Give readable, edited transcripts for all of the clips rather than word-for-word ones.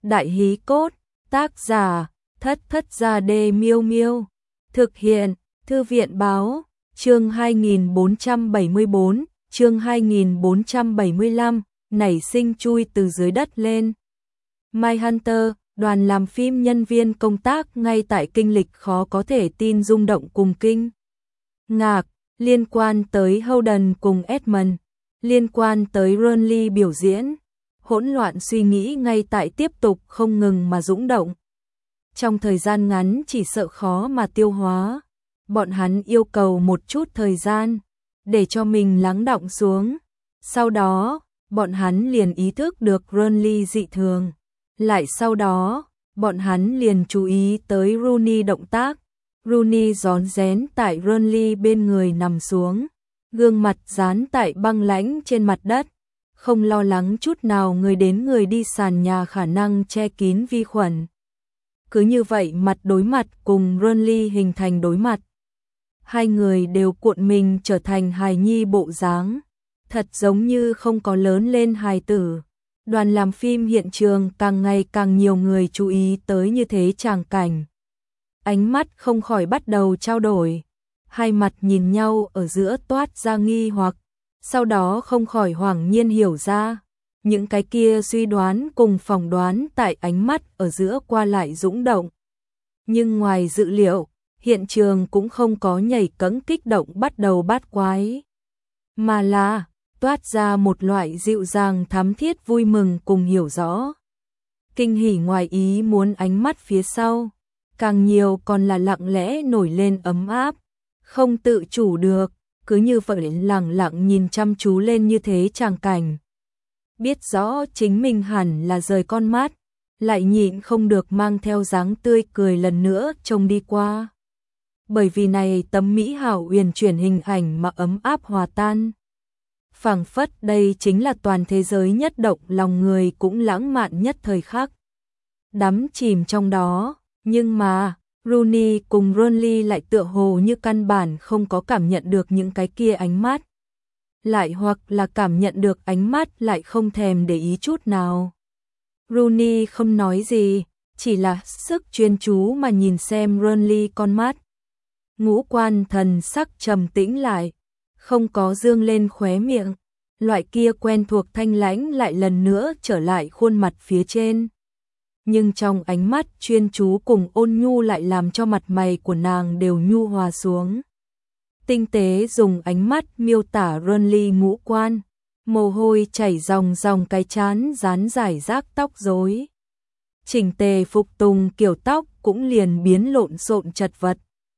Đại hí cốt, tác giả, Thất Thất Gia Đê Miêu Miêu. Thực hiện, Thư viện báo, chương 2474, chương 2475, nảy sinh chui từ dưới đất lên. Mindhunter, đoàn làm phim nhân viên công tác ngay tại kinh lịch khó có thể tin rung động cùng kinh ngạc, liên quan tới Holden cùng Edmund, liên quan tới Ronly biểu diễn. Hỗn loạn suy nghĩ ngay tại tiếp tục không ngừng mà dũng động. Trong thời gian ngắn chỉ sợ khó mà tiêu hóa. Bọn hắn yêu cầu một chút thời gian để cho mình lắng đọng xuống. Sau đó, bọn hắn liền ý thức được Ronly dị thường. Lại sau đó, bọn hắn liền chú ý tới Rooney động tác. Rooney rón rén tại Ronly bên người nằm xuống, gương mặt dán tại băng lãnh trên mặt đất. Không lo lắng chút nào người đến người đi sàn nhà khả năng che kín vi khuẩn. Cứ như vậy mặt đối mặt cùng Ronly hình thành đối mặt. Hai người đều cuộn mình trở thành hài nhi bộ dáng, thật giống như không có lớn lên hài tử. Đoàn làm phim hiện trường càng ngày càng nhiều người chú ý tới như thế tràng cảnh. Ánh mắt không khỏi bắt đầu trao đổi, hai mặt nhìn nhau ở giữa toát ra nghi hoặc. Sau đó không khỏi hoảng nhiên hiểu ra, những cái kia suy đoán cùng phỏng đoán tại ánh mắt ở giữa qua lại dũng động. Nhưng ngoài dự liệu, hiện trường cũng không có nhảy cẫng kích động bắt đầu bát quái, mà là toát ra một loại dịu dàng thắm thiết vui mừng cùng hiểu rõ. Kinh hỉ ngoài ý muốn ánh mắt phía sau, càng nhiều còn là lặng lẽ nổi lên ấm áp, không tự chủ được. Cứ như vậy lặng lặng nhìn chăm chú lên như thế tràng cảnh. Biết rõ chính mình hẳn là rời con mắt, lại nhịn không được mang theo dáng tươi cười lần nữa trông đi qua. Bởi vì này tấm mỹ hảo uyển chuyển hình ảnh mà ấm áp hòa tan. Phảng phất đây chính là toàn thế giới nhất động lòng người cũng lãng mạn nhất thời khắc. Đắm chìm trong đó, nhưng mà Rooney cùng Ronly lại tựa hồ như căn bản không có cảm nhận được những cái kia ánh mắt. Lại hoặc là cảm nhận được ánh mắt lại không thèm để ý chút nào. Rooney không nói gì, chỉ là sức chuyên chú mà nhìn xem Ronly con mắt. Ngũ quan thần sắc trầm tĩnh lại, không có dương lên khóe miệng. Loại kia quen thuộc thanh lãnh lại lần nữa trở lại khuôn mặt phía trên. Nhưng trong ánh mắt chuyên chú cùng ôn nhu lại làm cho mặt mày của nàng đều nhu hòa xuống. Tinh tế dùng ánh mắt miêu tả Ronly ngũ quan, mồ hôi chảy ròng ròng cái trán dán rải rác tóc rối. Chỉnh tề phục tùng kiểu tóc cũng liền biến lộn xộn chật vật.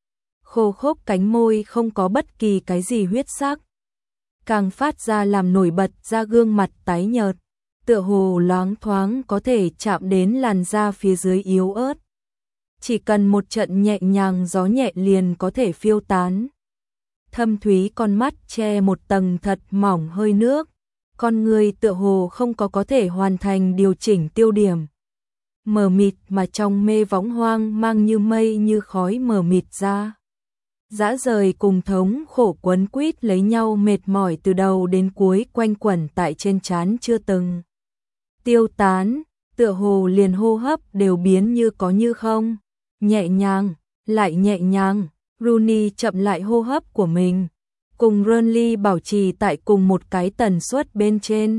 Khô khốc cánh môi không có bất kỳ cái gì huyết sắc, càng phát ra làm nổi bật ra gương mặt tái nhợt. Tựa hồ loáng thoáng có thể chạm đến làn da phía dưới yếu ớt. Chỉ cần một trận nhẹ nhàng gió nhẹ liền có thể phiêu tán. Thâm thúy con mắt che một tầng thật mỏng hơi nước. Con người tựa hồ không có thể hoàn thành điều chỉnh tiêu điểm. Mờ mịt mà trong mê võng hoang mang như mây như khói mờ mịt ra. Dã rời cùng thống khổ quấn quýt lấy nhau mệt mỏi từ đầu đến cuối quanh quẩn tại trên trán chưa từng tiêu tán, tựa hồ liền hô hấp đều biến như có như không. Nhẹ nhàng, lại nhẹ nhàng, Rooney chậm lại hô hấp của mình, cùng Ronly bảo trì tại cùng một cái tần suất bên trên.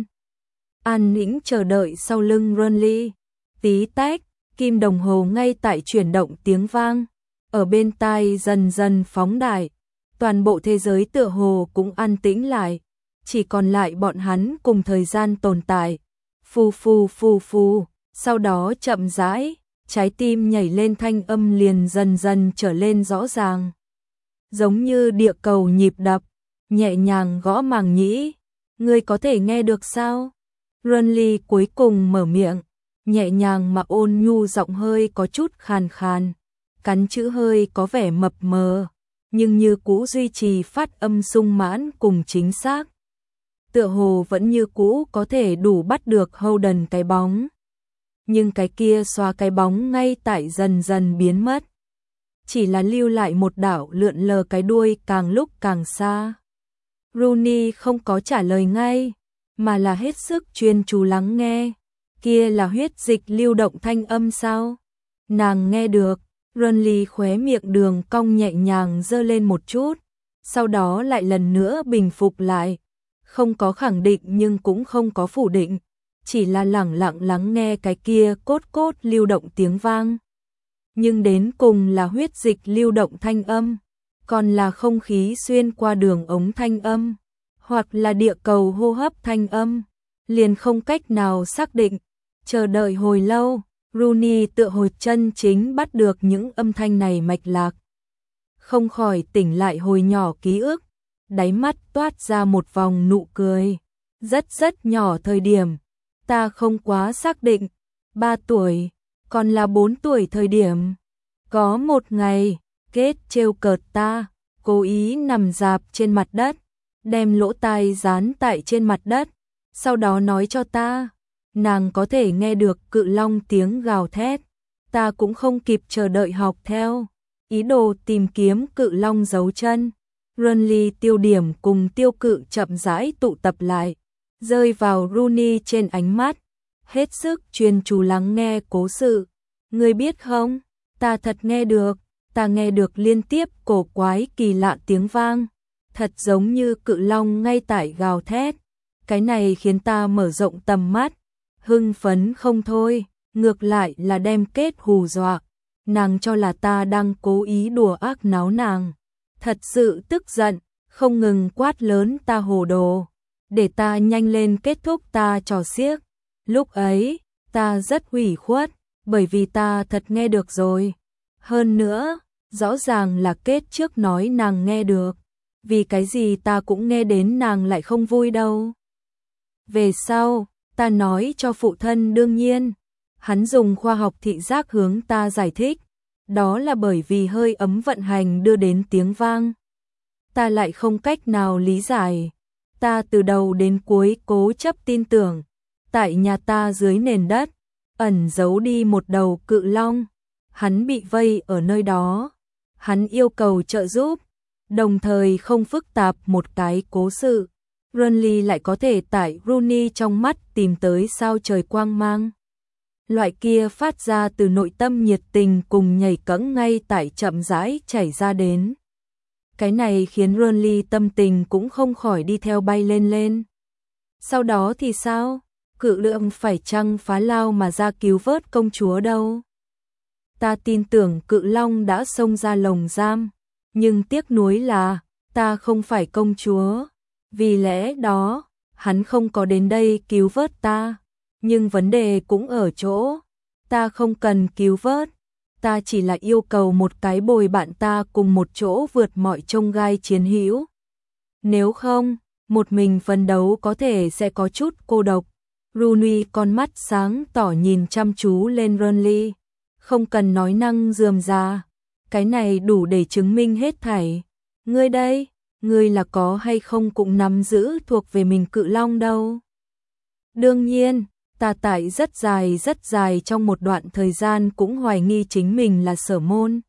An nĩnh chờ đợi sau lưng Ronly, tí tách, kim đồng hồ ngay tại chuyển động tiếng vang, ở bên tai dần dần phóng đại, toàn bộ thế giới tựa hồ cũng an tĩnh lại, chỉ còn lại bọn hắn cùng thời gian tồn tại. Phù phù phù phù, sau đó chậm rãi, trái tim nhảy lên thanh âm liền dần dần trở lên rõ ràng. Giống như địa cầu nhịp đập, nhẹ nhàng gõ màng nhĩ. Ngươi có thể nghe được sao? Ronly cuối cùng mở miệng, nhẹ nhàng mà ôn nhu giọng hơi có chút khàn khàn, cắn chữ hơi có vẻ mập mờ, nhưng như cũ duy trì phát âm sung mãn cùng chính xác. Tựa hồ vẫn như cũ có thể đủ bắt được Holden cái bóng. Nhưng cái kia xóa cái bóng ngay tại dần dần biến mất. Chỉ là lưu lại một đảo lượn lờ cái đuôi càng lúc càng xa. Rooney không có trả lời ngay, mà là hết sức chuyên chú lắng nghe. Kia là huyết dịch lưu động thanh âm sao? Nàng nghe được. Runly khóe miệng đường cong nhẹ nhàng giơ lên một chút, sau đó lại lần nữa bình phục lại. Không có khẳng định nhưng cũng không có phủ định, chỉ là lẳng lặng lắng nghe cái kia cốt cốt lưu động tiếng vang. Nhưng đến cùng là huyết dịch lưu động thanh âm, còn là không khí xuyên qua đường ống thanh âm, hoặc là địa cầu hô hấp thanh âm, liền không cách nào xác định. Chờ đợi hồi lâu, Rooney tựa hồ chân chính bắt được những âm thanh này mạch lạc. Không khỏi tỉnh lại hồi nhỏ ký ức, đáy mắt toát ra một vòng nụ cười. Rất nhỏ thời điểm, ta không quá xác định, 3 tuổi, còn là 4 tuổi thời điểm. Có một ngày, Kết trêu cợt ta, cố ý nằm rạp trên mặt đất, đem lỗ tai dán tại trên mặt đất, sau đó nói cho ta, nàng có thể nghe được cự long tiếng gào thét. Ta cũng không kịp chờ đợi học theo, ý đồ tìm kiếm cự long dấu chân. Runly tiêu điểm cùng tiêu cự chậm rãi tụ tập lại, rơi vào Rooney trên ánh mắt, hết sức chuyên chú lắng nghe cố sự. Ngươi biết không, ta thật nghe được, ta nghe được liên tiếp cổ quái kỳ lạ tiếng vang, thật giống như cự long ngay tại gào thét. Cái này khiến ta mở rộng tầm mắt, hưng phấn không thôi, ngược lại là đem Kết hù dọa. Nàng cho là ta đang cố ý đùa ác náo nàng, thật sự tức giận, không ngừng quát lớn ta hồ đồ, để ta nhanh lên kết thúc ta trò xiếc. Lúc ấy, ta rất ủy khuất, bởi vì ta thật nghe được rồi. Hơn nữa, rõ ràng là Kết trước nói nàng nghe được, vì cái gì ta cũng nghe đến nàng lại không vui đâu. Về sau, ta nói cho phụ thân đương nhiên, hắn dùng khoa học thị giác hướng ta giải thích, đó là bởi vì hơi ấm vận hành đưa đến tiếng vang. Ta lại không cách nào lý giải, ta từ đầu đến cuối cố chấp tin tưởng, tại nhà ta dưới nền đất, ẩn giấu đi một đầu cự long, hắn bị vây ở nơi đó, hắn yêu cầu trợ giúp, đồng thời không phức tạp một cái cố sự. Runly lại có thể tại Rooney trong mắt tìm tới sao trời quang mang. Loại kia phát ra từ nội tâm nhiệt tình cùng nhảy cẫng ngay tại chậm rãi chảy ra đến. Cái này khiến Runly tâm tình cũng không khỏi đi theo bay lên lên. Sau đó thì sao? Cự lượng phải chăng phá lao mà ra cứu vớt công chúa đâu? Ta tin tưởng cự long đã xông ra lồng giam, nhưng tiếc nuối là ta không phải công chúa. Vì lẽ đó, hắn không có đến đây cứu vớt ta. Nhưng vấn đề cũng ở chỗ, ta không cần cứu vớt, ta chỉ là yêu cầu một cái bồi bạn ta cùng một chỗ vượt mọi chông gai chiến hữu. Nếu không, một mình phấn đấu có thể sẽ có chút cô độc. Rooney con mắt sáng tỏ nhìn chăm chú lên Runly, không cần nói năng rườm rà, cái này đủ để chứng minh hết thảy. Ngươi đây, ngươi là có hay không cũng nắm giữ thuộc về mình cự long đâu. Đương nhiên, ta tại rất dài trong một đoạn thời gian cũng hoài nghi chính mình là Sở Môn.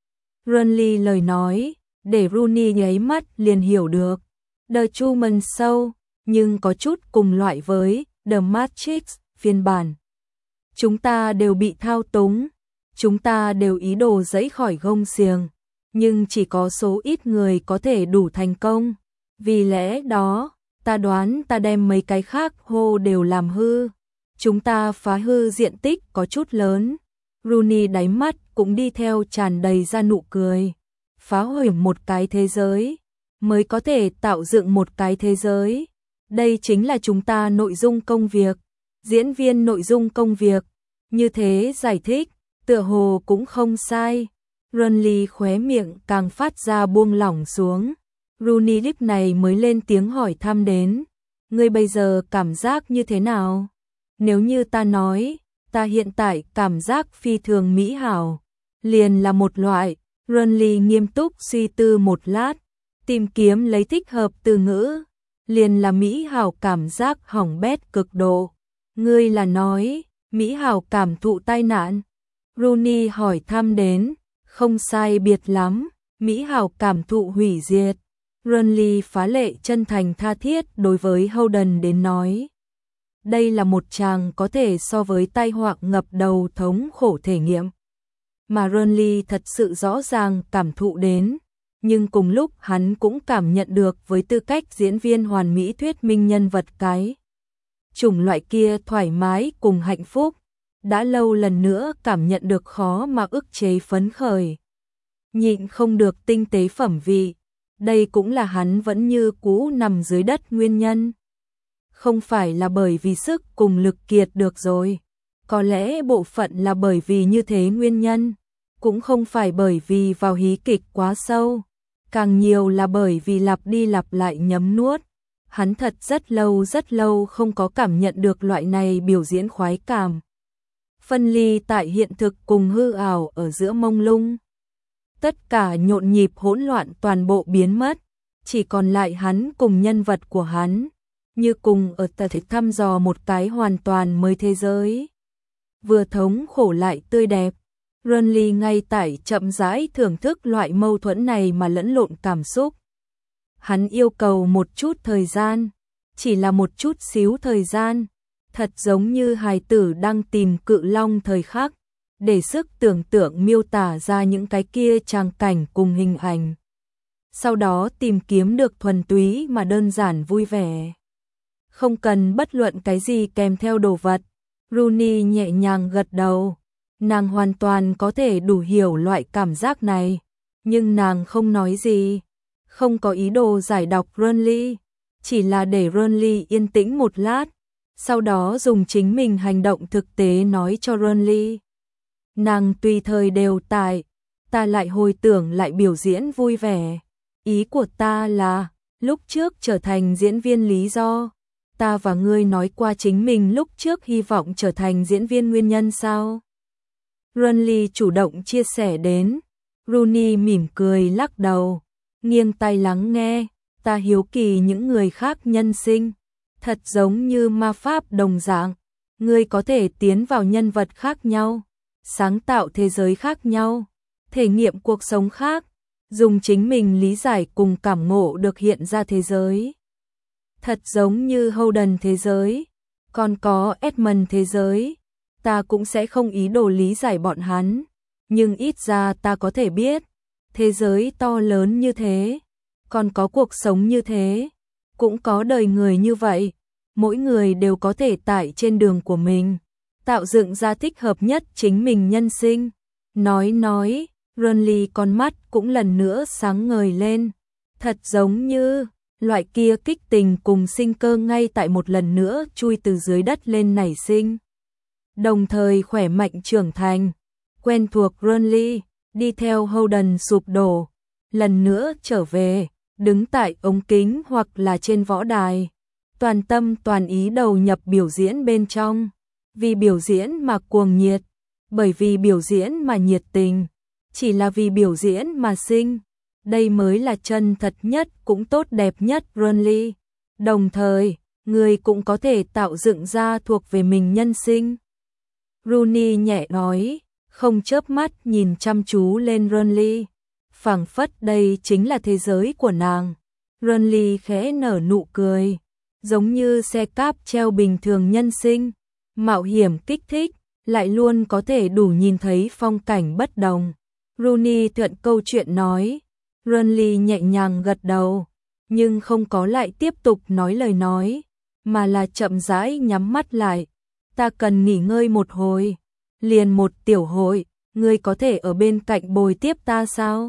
Runly lời nói, để Rooney nháy mắt liền hiểu được. The Truman Show, nhưng có chút cùng loại với The Matrix phiên bản. Chúng ta đều bị thao túng, chúng ta đều ý đồ giãy khỏi gông xiềng, nhưng chỉ có số ít người có thể đủ thành công. Vì lẽ đó, ta đoán ta đem mấy cái khác hô đều làm hư. Chúng ta phá hư diện tích có chút lớn. Rooney đáy mắt cũng đi theo tràn đầy ra nụ cười. Phá hủy một cái thế giới, mới có thể tạo dựng một cái thế giới. Đây chính là chúng ta nội dung công việc. Diễn viên nội dung công việc. Như thế giải thích, tựa hồ cũng không sai. Runly khóe miệng càng phát ra buông lỏng xuống. Rooney lúc này mới lên tiếng hỏi thăm đến. Ngươi bây giờ cảm giác như thế nào? Nếu như ta nói, ta hiện tại cảm giác phi thường mỹ hảo, liền là một loại. Runly nghiêm túc suy tư một lát, tìm kiếm lấy thích hợp từ ngữ, liền là mỹ hảo cảm giác hỏng bét cực độ. Ngươi là nói, mỹ hảo cảm thụ tai nạn? Rooney hỏi thăm đến, không sai biệt lắm, mỹ hảo cảm thụ hủy diệt. Runly phá lệ chân thành tha thiết đối với Holden đến nói. Đây là một chàng có thể so với tai họa ngập đầu thống khổ thể nghiệm. Mà Renly thật sự rõ ràng cảm thụ đến, nhưng cùng lúc hắn cũng cảm nhận được với tư cách diễn viên hoàn mỹ thuyết minh nhân vật cái chủng loại kia thoải mái cùng hạnh phúc, đã lâu lần nữa cảm nhận được khó mà ức chế phấn khởi. Nhịn không được tinh tế phẩm vị, đây cũng là hắn vẫn như cũ nằm dưới đất nguyên nhân. Không phải là bởi vì sức cùng lực kiệt được rồi, có lẽ bộ phận là bởi vì như thế nguyên nhân, cũng không phải bởi vì vào hí kịch quá sâu, càng nhiều là bởi vì lặp đi lặp lại nhấm nuốt. Hắn thật rất lâu không có cảm nhận được loại này biểu diễn khoái cảm. Phân ly tại hiện thực cùng hư ảo ở giữa mông lung. Tất cả nhộn nhịp hỗn loạn toàn bộ biến mất, chỉ còn lại hắn cùng nhân vật của hắn, như cùng ở thể thăm dò một cái hoàn toàn mới thế giới. Vừa thống khổ lại tươi đẹp, Renly ngay tại chậm rãi thưởng thức loại mâu thuẫn này mà lẫn lộn cảm xúc. Hắn yêu cầu một chút thời gian, chỉ là một chút xíu thời gian, thật giống như hài tử đang tìm cự long thời khắc, để sức tưởng tượng miêu tả ra những cái kia tràng cảnh cùng hình ảnh. Sau đó tìm kiếm được thuần túy mà đơn giản vui vẻ. Không cần bất luận cái gì kèm theo đồ vật. Rooney nhẹ nhàng gật đầu. Nàng hoàn toàn có thể đủ hiểu loại cảm giác này, nhưng nàng không nói gì, không có ý đồ giải độc Renly, chỉ là để Renly yên tĩnh một lát, sau đó dùng chính mình hành động thực tế nói cho Renly. Nàng tùy thời đều tại, ta lại hồi tưởng lại biểu diễn vui vẻ. Ý của ta là, lúc trước trở thành diễn viên lý do, ta và ngươi nói qua chính mình lúc trước hy vọng trở thành diễn viên nguyên nhân sao? Renly chủ động chia sẻ đến, Rooney mỉm cười lắc đầu, nghiêng tai lắng nghe, ta hiếu kỳ những người khác nhân sinh, thật giống như ma pháp đồng dạng, ngươi có thể tiến vào nhân vật khác nhau, sáng tạo thế giới khác nhau, thể nghiệm cuộc sống khác, dùng chính mình lý giải cùng cảm ngộ được hiện ra thế giới. Thật giống như Holden thế giới, còn có Edmund thế giới, ta cũng sẽ không ý đồ lý giải bọn hắn, nhưng ít ra ta có thể biết, thế giới to lớn như thế, còn có cuộc sống như thế, cũng có đời người như vậy, mỗi người đều có thể tại trên đường của mình, tạo dựng ra thích hợp nhất chính mình nhân sinh. Nói, Renly con mắt cũng lần nữa sáng ngời lên, thật giống như loại kia kích tình cùng sinh cơ ngay tại một lần nữa chui từ dưới đất lên nảy sinh. Đồng thời khỏe mạnh trưởng thành, quen thuộc Renly, đi theo Holden sụp đổ, lần nữa trở về, đứng tại ống kính hoặc là trên võ đài, toàn tâm toàn ý đầu nhập biểu diễn bên trong, vì biểu diễn mà cuồng nhiệt, bởi vì biểu diễn mà nhiệt tình, chỉ là vì biểu diễn mà sinh, đây mới là chân thật nhất cũng tốt đẹp nhất Renly. Đồng thời, người cũng có thể tạo dựng ra thuộc về mình nhân sinh. Rooney nhẹ nói, không chớp mắt nhìn chăm chú lên Renly, phảng phất đây chính là thế giới của nàng. Renly khẽ nở nụ cười, giống như xe cáp treo bình thường nhân sinh, mạo hiểm kích thích, lại luôn có thể đủ nhìn thấy phong cảnh bất đồng. Rooney thuận câu chuyện nói, Renly nhẹ nhàng gật đầu, nhưng không có lại tiếp tục nói lời nói, mà là chậm rãi nhắm mắt lại. Ta cần nghỉ ngơi một hồi, liền một tiểu hội, ngươi có thể ở bên cạnh bồi tiếp ta sao?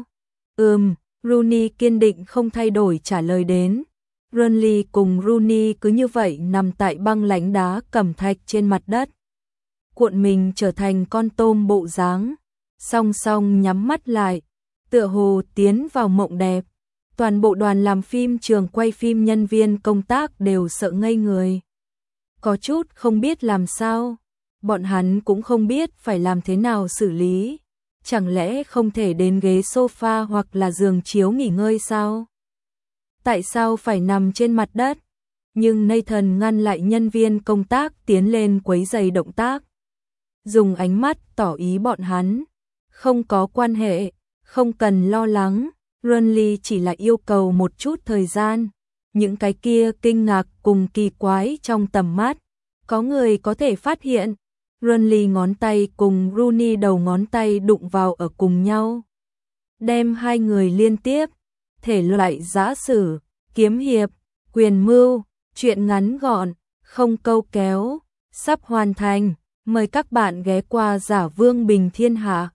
Rooney kiên định không thay đổi trả lời đến. Renly cùng Rooney cứ như vậy nằm tại băng lánh đá cẩm thạch trên mặt đất, cuộn mình trở thành con tôm bộ dáng, song song nhắm mắt lại, tựa hồ tiến vào mộng đẹp. Toàn bộ đoàn làm phim, trường quay phim, nhân viên công tác đều sợ ngây người, có chút không biết làm sao, bọn hắn cũng không biết phải làm thế nào xử lý, chẳng lẽ không thể đến ghế sofa hoặc là giường chiếu nghỉ ngơi sao? Tại sao phải nằm trên mặt đất? Nhưng Nathan ngăn lại nhân viên công tác tiến lên quấy rầy động tác, dùng ánh mắt tỏ ý bọn hắn không có quan hệ, không cần lo lắng, Renly chỉ là yêu cầu một chút thời gian. Những cái kia kinh ngạc cùng kỳ quái trong tầm mắt, Có người có thể phát hiện, Runley ngón tay cùng Rooney đầu ngón tay đụng vào ở cùng nhau. Đem hai người liên tiếp, thể loại giã sử, kiếm hiệp, quyền mưu, truyện ngắn gọn, không câu kéo, sắp hoàn thành. Mời các bạn ghé qua Giả Vương Bình Thiên Hạ.